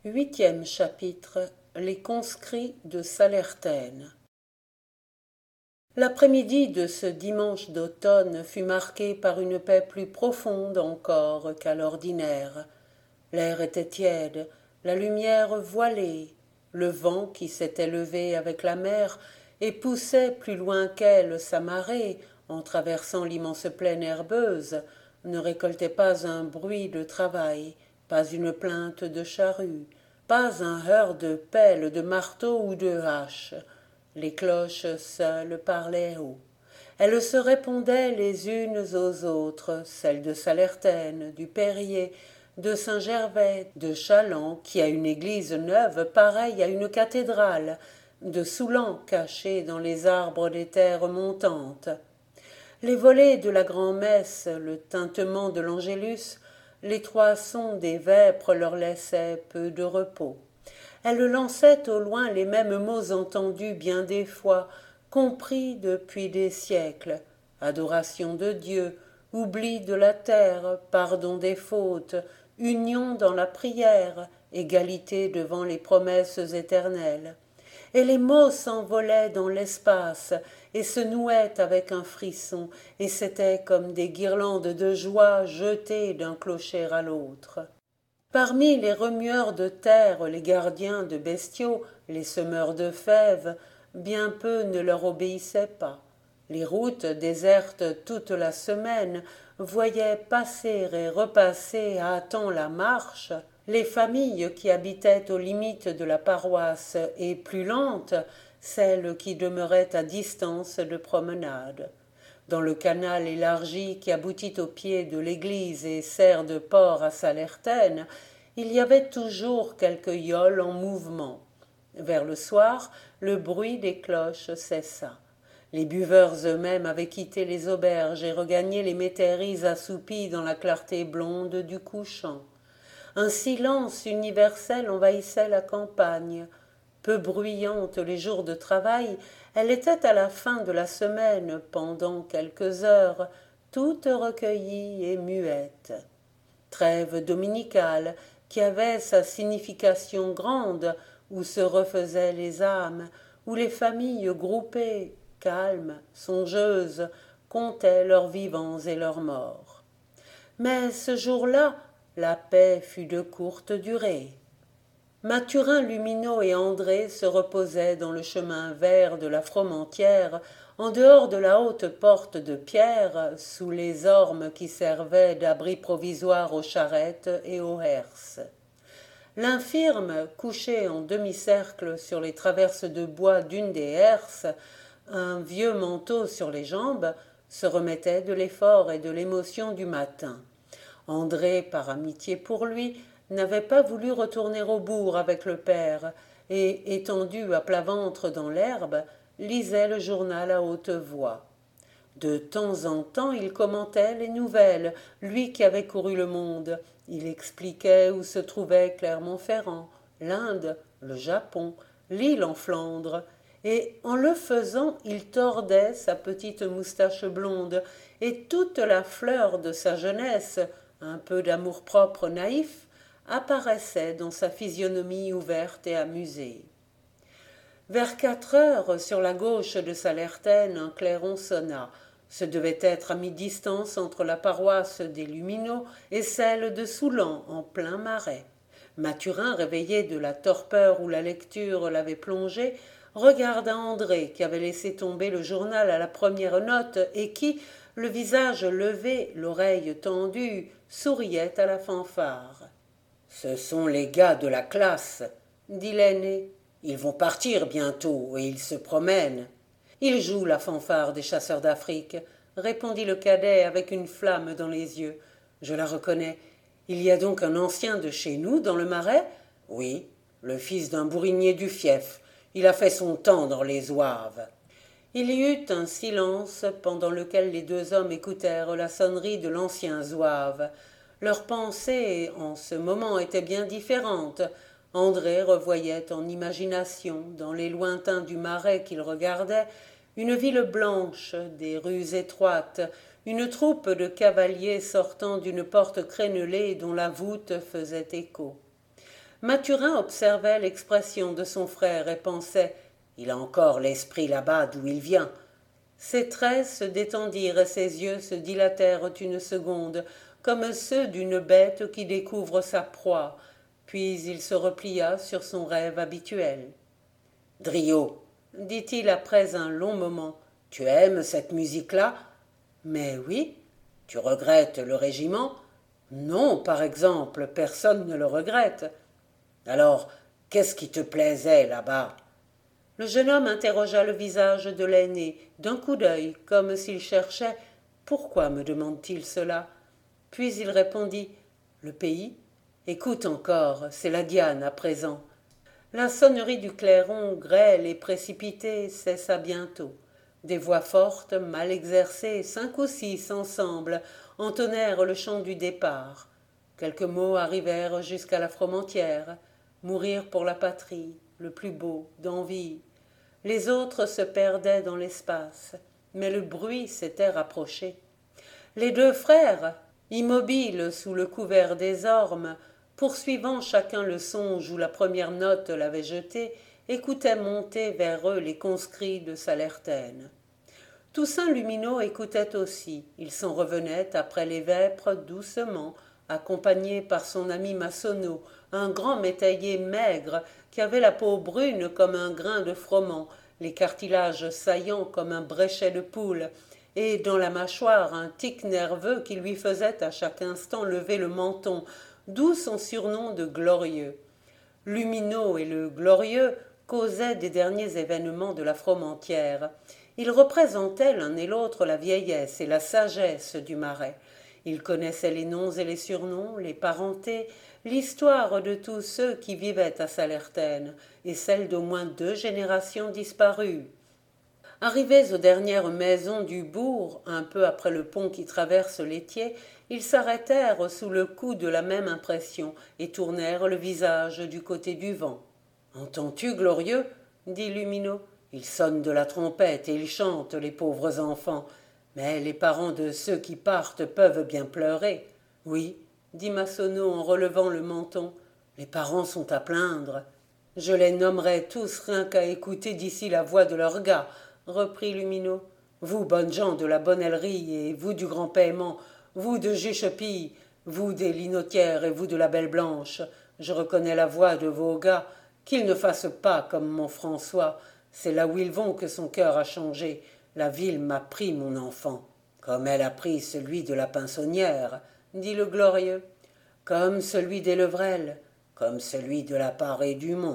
Huitième chapitre. Les conscrits de Salertaine. L'après-midi de ce dimanche d'automne fut marqué par une paix plus profonde encore qu'à l'ordinaire. L'air était tiède, la lumière voilée, le vent qui s'était levé avec la mer et poussait plus loin qu'elle sa marée en traversant l'immense plaine herbeuse, ne récoltait pas un bruit de travail, pas une plainte de charrue, pas un heurt de pelle, de marteau ou de hache. Les cloches seules parlaient haut. Elles se répondaient les unes aux autres, celles de Salertaine, du Perrier, de Saint-Gervais, de Chaland, qui a une église neuve pareille à une cathédrale, de Soulan caché dans les arbres des terres montantes. Les volées de la grand-messe, le tintement de l'angélus, les trois sons des vêpres leur laissaient peu de repos. Elle lançait au loin les mêmes mots entendus bien des fois, compris depuis des siècles. Adoration de Dieu, oubli de la terre, pardon des fautes, union dans la prière, égalité devant les promesses éternelles. Et les mots s'envolaient dans l'espace et se nouaient avec un frisson, et c'étaient comme des guirlandes de joie jetées d'un clocher à l'autre. Parmi les remueurs de terre, les gardiens de bestiaux, les semeurs de fèves, bien peu ne leur obéissaient pas. Les routes désertes toute la semaine voyaient passer et repasser hâtant la marche les familles qui habitaient aux limites de la paroisse et, plus lentes, celles qui demeuraient à distance de promenade. Dans le canal élargi qui aboutit au pied de l'église et sert de port à Salertaine, il y avait toujours quelques yoles en mouvement. Vers le soir, le bruit des cloches cessa. Les buveurs eux-mêmes avaient quitté les auberges et regagné les métairies assoupies dans la clarté blonde du couchant. Un silence universel envahissait la campagne. Peu bruyante les jours de travail, elle était à la fin de la semaine, pendant quelques heures, toute recueillie et muette. Trêve dominicale, qui avait sa signification grande, où se refaisaient les âmes, où les familles groupées, calmes, songeuses, comptaient leurs vivants et leurs morts. Mais ce jour-là, la paix fut de courte durée. Mathurin, Lumineau et André se reposaient dans le chemin vert de la Fromentieère, en dehors de la haute porte de pierre, sous les ormes qui servaient d'abri provisoire aux charrettes et aux herses. L'infirme, couché en demi-cercle sur les traverses de bois d'une des herses, un vieux manteau sur les jambes, se remettait de l'effort et de l'émotion du matin. André, par amitié pour lui, n'avait pas voulu retourner au bourg avec le père, et, étendu à plat ventre dans l'herbe, lisait le journal à haute voix. De temps en temps, il commentait les nouvelles, lui qui avait couru le monde. Il expliquait où se trouvait Clermont-Ferrand, l'Inde, le Japon, l'île en Flandre, et en le faisant, il tordait sa petite moustache blonde, et toute la fleur de sa jeunesse, un peu d'amour-propre naïf, apparaissait dans sa physionomie ouverte et amusée. Vers 4 heures, sur la gauche de Salertaine, un clairon sonna. Ce devait être à mi-distance entre la paroisse des Lumineaux et celle de Soulan, en plein marais. Mathurin, réveillé de la torpeur où la lecture l'avait plongé, regarda André, qui avait laissé tomber le journal à la première note et qui, le visage levé, l'oreille tendue, souriait à la fanfare. « Ce sont les gars de la classe, » dit l'aîné. « Ils vont partir bientôt et ils se promènent. »« Ils jouent la fanfare des chasseurs d'Afrique, » répondit le cadet avec une flamme dans les yeux. « Je la reconnais. Il y a donc un ancien de chez nous dans le marais ? » ?»« Oui, le fils d'un bourrinier du fief. Il a fait son temps dans les Zouaves. » Il y eut un silence pendant lequel les deux hommes écoutèrent la sonnerie de l'ancien zouave. Leurs pensées, en ce moment, étaient bien différentes. André revoyait en imagination, dans les lointains du marais qu'il regardait, une ville blanche, des rues étroites, une troupe de cavaliers sortant d'une porte crénelée dont la voûte faisait écho. Mathurin observait l'expression de son frère et pensait « Il a encore l'esprit là-bas d'où il vient ». Ses traits se détendirent et ses yeux se dilatèrent une seconde, comme ceux d'une bête qui découvre sa proie, puis il se replia sur son rêve habituel. « Drio, dit-il après un long moment, tu aimes cette musique-là ? Mais oui. Tu regrettes le régiment ? Non, par exemple, personne ne le regrette. Alors, qu'est-ce qui te plaisait là-bas ? Le jeune homme interrogea le visage de l'aîné d'un coup d'œil, comme s'il cherchait « Pourquoi me demande-t-il cela ?» Puis il répondit « Le pays ? Écoute encore, c'est la Diane à présent. » La sonnerie du clairon, grêle et précipitée, cessa bientôt. Des voix fortes, mal exercées, 5 ou 6 ensemble, entonnèrent le chant du départ. Quelques mots arrivèrent jusqu'à la Fromentieère. Mourir pour la patrie, le plus beau, d'envie. Les autres se perdaient dans l'espace, mais le bruit s'était rapproché. Les deux frères, immobiles sous le couvert des ormes, poursuivant chacun le songe où la première note l'avait jeté, écoutaient monter vers eux les conscrits de Salertaine. Toussaint Lumineau écoutait aussi. Il s'en revenait après les vêpres doucement, accompagné par son ami Massonneau, un grand métayer maigre qui avait la peau brune comme un grain de froment, les cartilages saillants comme un bréchet de poule, et dans la mâchoire un tic nerveux qui lui faisait à chaque instant lever le menton, d'où son surnom de Glorieux. Lumineau et le Glorieux causaient des derniers événements de la Fromentieère. Ils représentaient l'un et l'autre la vieillesse et la sagesse du Marais. Ils connaissaient les noms et les surnoms, les parentés, l'histoire de tous ceux qui vivaient à Salertaine, et celle d'au moins 2 générations disparues. Arrivés aux dernières maisons du bourg, un peu après le pont qui traverse l'Étier, ils s'arrêtèrent sous le coup de la même impression et tournèrent le visage du côté du vent. « Entends-tu, Glorieux ?» dit Lumineau. « Ils sonnent de la trompette et ils chantent, les pauvres enfants. Mais les parents de ceux qui partent peuvent bien pleurer. »« Oui, » dit Massonneau en relevant le menton, « les parents sont à plaindre. »« Je les nommerai tous rien qu'à écouter d'ici la voix de leurs gars, » reprit Lumineau. « Vous, bonnes gens de la Bonnellerie, et vous du Grand Paiement, vous de Juchepille, vous des Linotières et vous de la Belle Blanche, je reconnais la voix de vos gars, qu'ils ne fassent pas comme mon François. C'est là où ils vont que son cœur a changé. La ville m'a pris mon enfant. » « Comme elle a pris celui de la Pinsonnière, » dit le Glorieux. « Comme celui des Levrel, comme celui de la Parée du Mont. »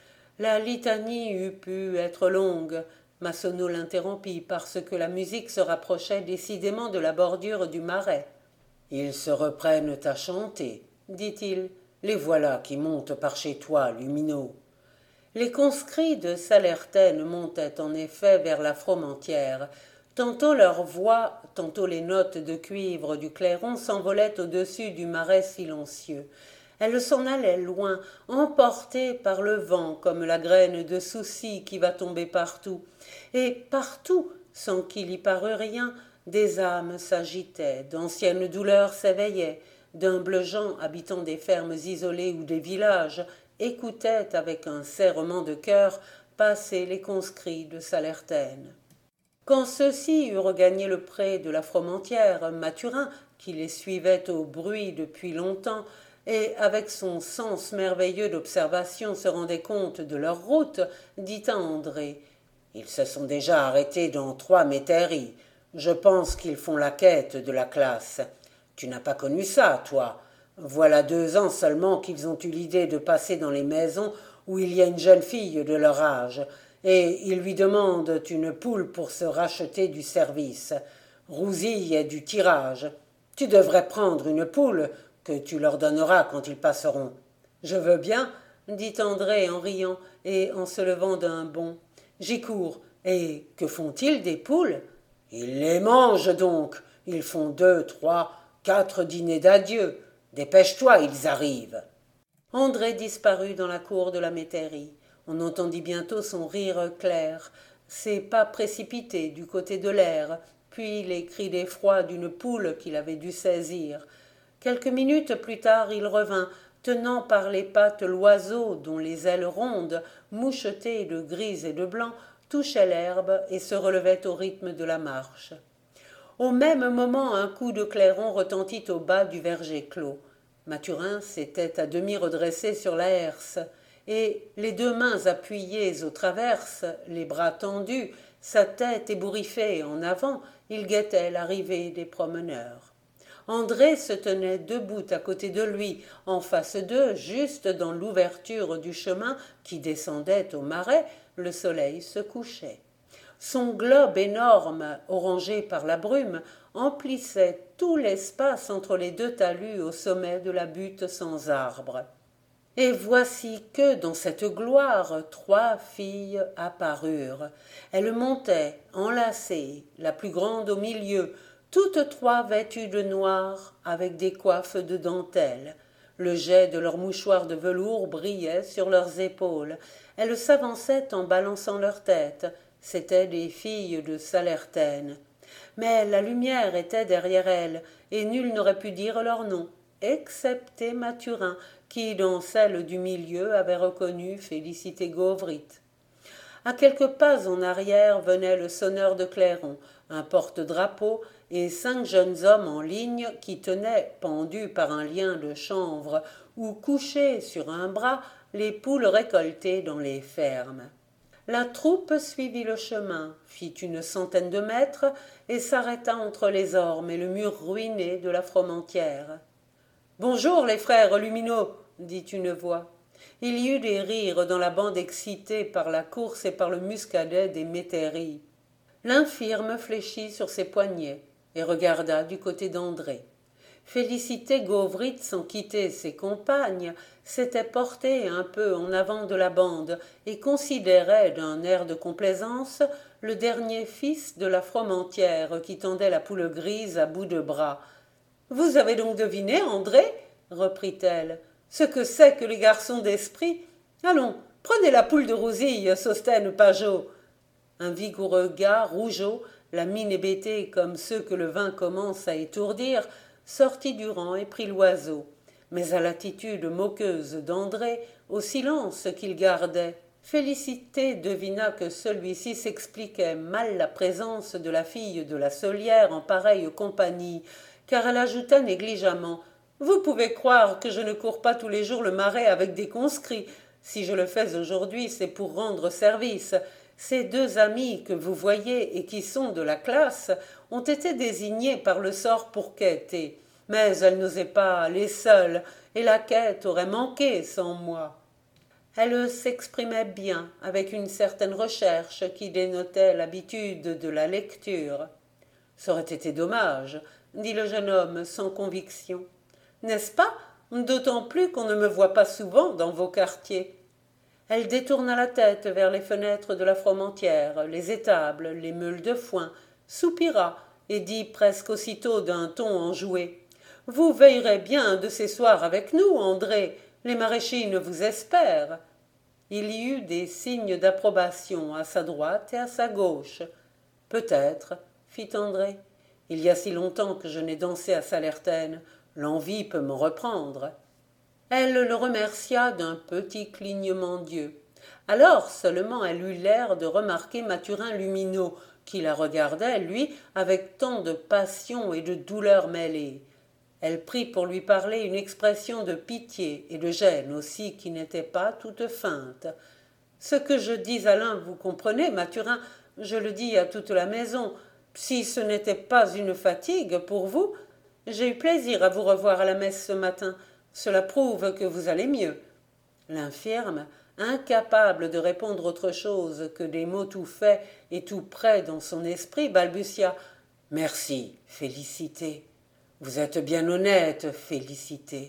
La litanie eût pu être longue. Massonneau l'interrompit parce que la musique se rapprochait décidément de la bordure du Marais. « Ils se reprennent à chanter, » dit-il. « Les voilà qui montent par chez toi, Lumineau. » Les conscrits de Salertaine montaient en effet vers la Fromentieère. Tantôt leurs voix, tantôt les notes de cuivre du clairon s'envolaient au-dessus du Marais silencieux. Elles s'en allaient loin, emportées par le vent comme la graine de souci qui va tomber partout. Et partout, sans qu'il y parût rien, des âmes s'agitaient, d'anciennes douleurs s'éveillaient, d'humbles gens habitant des fermes isolées ou des villages écoutaient avec un serrement de cœur passer les conscrits de Salertaine. Quand ceux-ci eurent regagné le pré de la Fromentieère, Mathurin, qui les suivait au bruit depuis longtemps, et avec son sens merveilleux d'observation se rendait compte de leur route, dit à André « Ils se sont déjà arrêtés dans 3 métairies. Je pense qu'ils font la quête de la classe. Tu n'as pas connu ça, toi. Voilà 2 ans seulement qu'ils ont eu l'idée de passer dans les maisons où il y a une jeune fille de leur âge, et ils lui demandent une poule pour se racheter du service. Rousille est du tirage. Tu devrais prendre une poule que tu leur donneras quand ils passeront. »« Je veux bien, » dit André en riant et en se levant d'un bond. « J'y cours. Et que font-ils des poules ? » ?»« Ils les mangent donc. Ils font 2, 3, 4 dîners d'adieu. Dépêche-toi, ils arrivent. » André disparut dans la cour de la métairie. On entendit bientôt son rire clair, ses pas précipités du côté de l'air, puis les cris d'effroi d'une poule qu'il avait dû saisir. Quelques minutes plus tard, il revint, tenant par les pattes l'oiseau dont les ailes rondes, mouchetées de gris et de blanc, touchaient l'herbe et se relevaient au rythme de la marche. Au même moment, un coup de clairon retentit au bas du verger clos. Mathurin s'était à demi redressé sur la herse, et, les deux mains appuyées aux traverses, les bras tendus, sa tête ébouriffée en avant, il guettait l'arrivée des promeneurs. André se tenait debout à côté de lui, en face d'eux, juste dans l'ouverture du chemin qui descendait au marais, le soleil se couchait. Son globe énorme, orangé par la brume, emplissait tout l'espace entre les deux talus au sommet de la butte sans arbre. Et voici que, dans cette gloire, trois filles apparurent. Elles montaient, enlacées, la plus grande au milieu, toutes trois vêtues de noir, avec des coiffes de dentelle. Le jet de leurs mouchoirs de velours brillait sur leurs épaules. Elles s'avançaient en balançant leur tête. C'étaient des filles de Salertaine. Mais la lumière était derrière elles, et nul n'aurait pu dire leur nom, excepté Mathurin, qui, dans celle du milieu, avait reconnu Félicité Gauvrit. À quelques pas en arrière venait le sonneur de clairon, un porte-drapeau, et 5 jeunes hommes en ligne qui tenaient, pendus par un lien de chanvre ou couchés sur un bras, les poules récoltées dans les fermes. La troupe suivit le chemin, fit une centaine de mètres et s'arrêta entre les ormes et le mur ruiné de la Fromentieère. « Bonjour, les frères Lumineaux !» dit une voix. Il y eut des rires dans la bande excitée par la course et par le muscadet des métairies. L'infirme fléchit sur ses poignets et regarda du côté d'André. Félicité Gauvrit, sans quitter ses compagnes, s'était portée un peu en avant de la bande et considérait d'un air de complaisance le dernier fils de la Fromentieère qui tendait la poule grise à bout de bras. « Vous avez donc deviné, André, reprit-elle, ce que c'est que les garçons d'esprit. Allons, prenez la poule de Rousille, Sosthène Pajot. » Un vigoureux gars, rougeau, la mine hébétée comme ceux que le vin commence à étourdir, sortit du rang et prit l'oiseau. Mais à l'attitude moqueuse d'André, au silence qu'il gardait, Félicité devina que celui-ci s'expliquait mal la présence de la fille de la Solière en pareille compagnie, car elle ajouta négligemment « Vous pouvez croire que je ne cours pas tous les jours le marais avec des conscrits. Si je le fais aujourd'hui, c'est pour rendre service. Ces 2 amis que vous voyez et qui sont de la classe ont été désignés par le sort pour quêter. Mais elles n'osaient pas aller seules, et la quête aurait manqué sans moi. » Elle s'exprimait bien, avec une certaine recherche qui dénotait l'habitude de la lecture. « Ça aurait été dommage, » dit le jeune homme sans conviction. « N'est-ce pas? D'autant plus qu'on ne me voit pas souvent dans vos quartiers. » Elle détourna la tête vers les fenêtres de la Fromentieère, les étables, les meules de foin, soupira et dit presque aussitôt d'un ton enjoué « Vous veillerez bien de ces soirs avec nous, André, les maraîchines vous espèrent. » Il y eut des signes d'approbation à sa droite et à sa gauche. « Peut-être, » fit André. « Il y a si longtemps que je n'ai dansé à Salertaine, l'envie peut m'en reprendre. » Elle le remercia d'un petit clignement d'yeux. Alors seulement elle eut l'air de remarquer Mathurin Lumineaux, qui la regardait, lui, avec tant de passion et de douleur mêlées. Elle prit pour lui parler une expression de pitié et de gêne aussi qui n'était pas toute feinte. « Ce que je dis à l'un, vous comprenez, Mathurin, je le dis à toute la maison. Si ce n'était pas une fatigue pour vous, j'ai eu plaisir à vous revoir à la messe ce matin. Cela prouve que vous allez mieux. » L'infirme, incapable de répondre autre chose que des mots tout faits et tout prêts dans son esprit, balbutia « Merci, Félicité. Vous êtes bien honnête, Félicité. »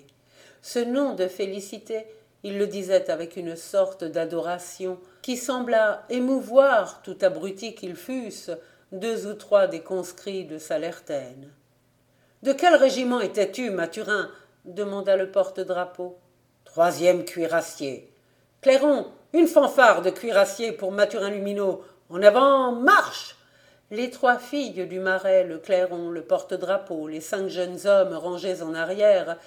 Ce nom de Félicité, il le disait avec une sorte d'adoration qui sembla émouvoir, tout abrutis qu'ils fussent, 2 ou 3 des conscrits de Salertaine. « De quel régiment étais-tu, Mathurin ?» demanda le porte-drapeau. « 3e cuirassier. »« Clairon, une fanfare de cuirassiers pour Mathurin Lumineaux. En avant, marche !» Les 3 filles du marais, le clairon, le porte-drapeau, les 5 jeunes hommes rangés en arrière,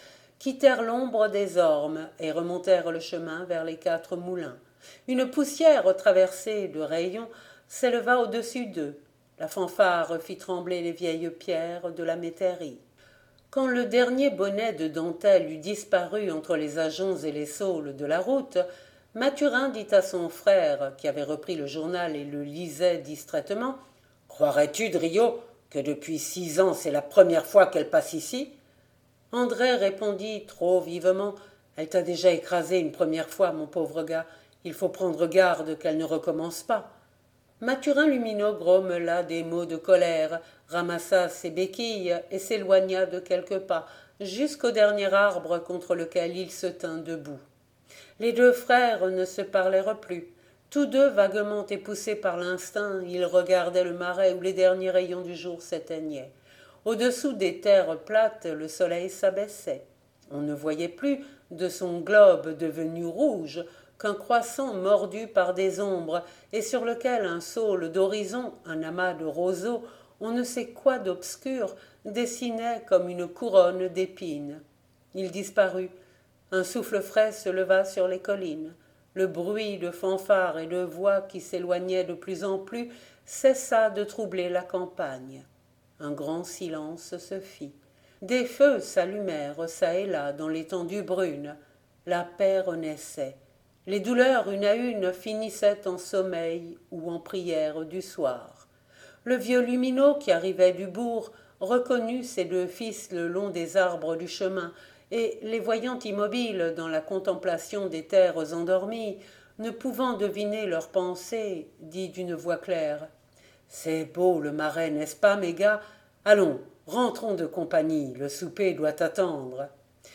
quittèrent l'ombre des ormes et remontèrent le chemin vers les 4 moulins. Une poussière traversée de rayons s'éleva au-dessus d'eux. La fanfare fit trembler les vieilles pierres de la métairie. Quand le dernier bonnet de dentelle eut disparu entre les ajoncs et les saules de la route, Mathurin dit à son frère, qui avait repris le journal et le lisait distraitement, « Croirais-tu, Drio, que depuis 6 ans c'est la première fois qu'elle passe ici ?» André répondit trop vivement, « Elle t'a déjà écrasé une première fois, mon pauvre gars. Il faut prendre garde qu'elle ne recommence pas. » Mathurin Lumineux grommela des mots de colère, ramassa ses béquilles et s'éloigna de quelques pas, jusqu'au dernier arbre contre lequel il se tint debout. Les 2 frères ne se parlèrent plus. Tous 2 vaguement épousés par l'instinct, ils regardaient le marais où les derniers rayons du jour s'éteignaient. Au-dessous des terres plates, le soleil s'abaissait. On ne voyait plus, de son globe devenu rouge, qu'un croissant mordu par des ombres et sur lequel un saule d'horizon, un amas de roseaux, on ne sait quoi d'obscur, dessinait comme une couronne d'épines. Il disparut. Un souffle frais se leva sur les collines. Le bruit de fanfares et de voix qui s'éloignaient de plus en plus cessa de troubler la campagne. Un grand silence se fit. Des feux s'allumèrent çà et là dans l'étendue brune. La paix renaissait. Les douleurs, une à une, finissaient en sommeil ou en prière du soir. Le vieux Lumineux, qui arrivait du bourg, reconnut ses 2 fils le long des arbres du chemin, et, les voyant immobiles dans la contemplation des terres endormies, ne pouvant deviner leurs pensées, dit d'une voix claire, « C'est beau le marais, n'est-ce pas, mes gars? Allons, rentrons de compagnie, le souper doit attendre. »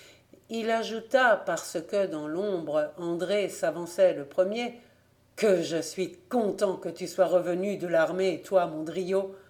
Il ajouta, parce que dans l'ombre André s'avançait le premier, « Que je suis content que tu sois revenu de l'armée, toi, mon Drio.